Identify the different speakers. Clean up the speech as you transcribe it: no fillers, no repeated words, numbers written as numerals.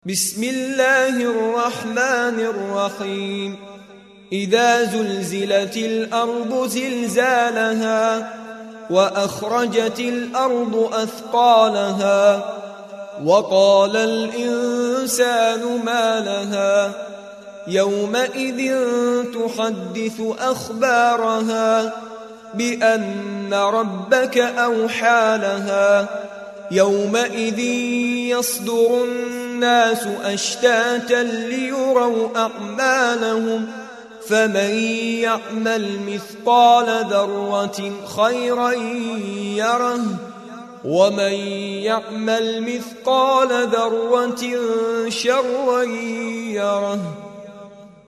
Speaker 1: بسم الله الرحمن الرحيم إذا زلزلت الأرض زلزالها وأخرجت الأرض أثقالها وقال الإنسان ما لها يومئذ تحدث أخبارها بأن ربك أوحى لها يومئذ يصدر الناس أشتاتا ليروا أعمالهم فمن يعمل مثقال ذرة خيرا يره ومن يعمل مثقال ذرة شرا يره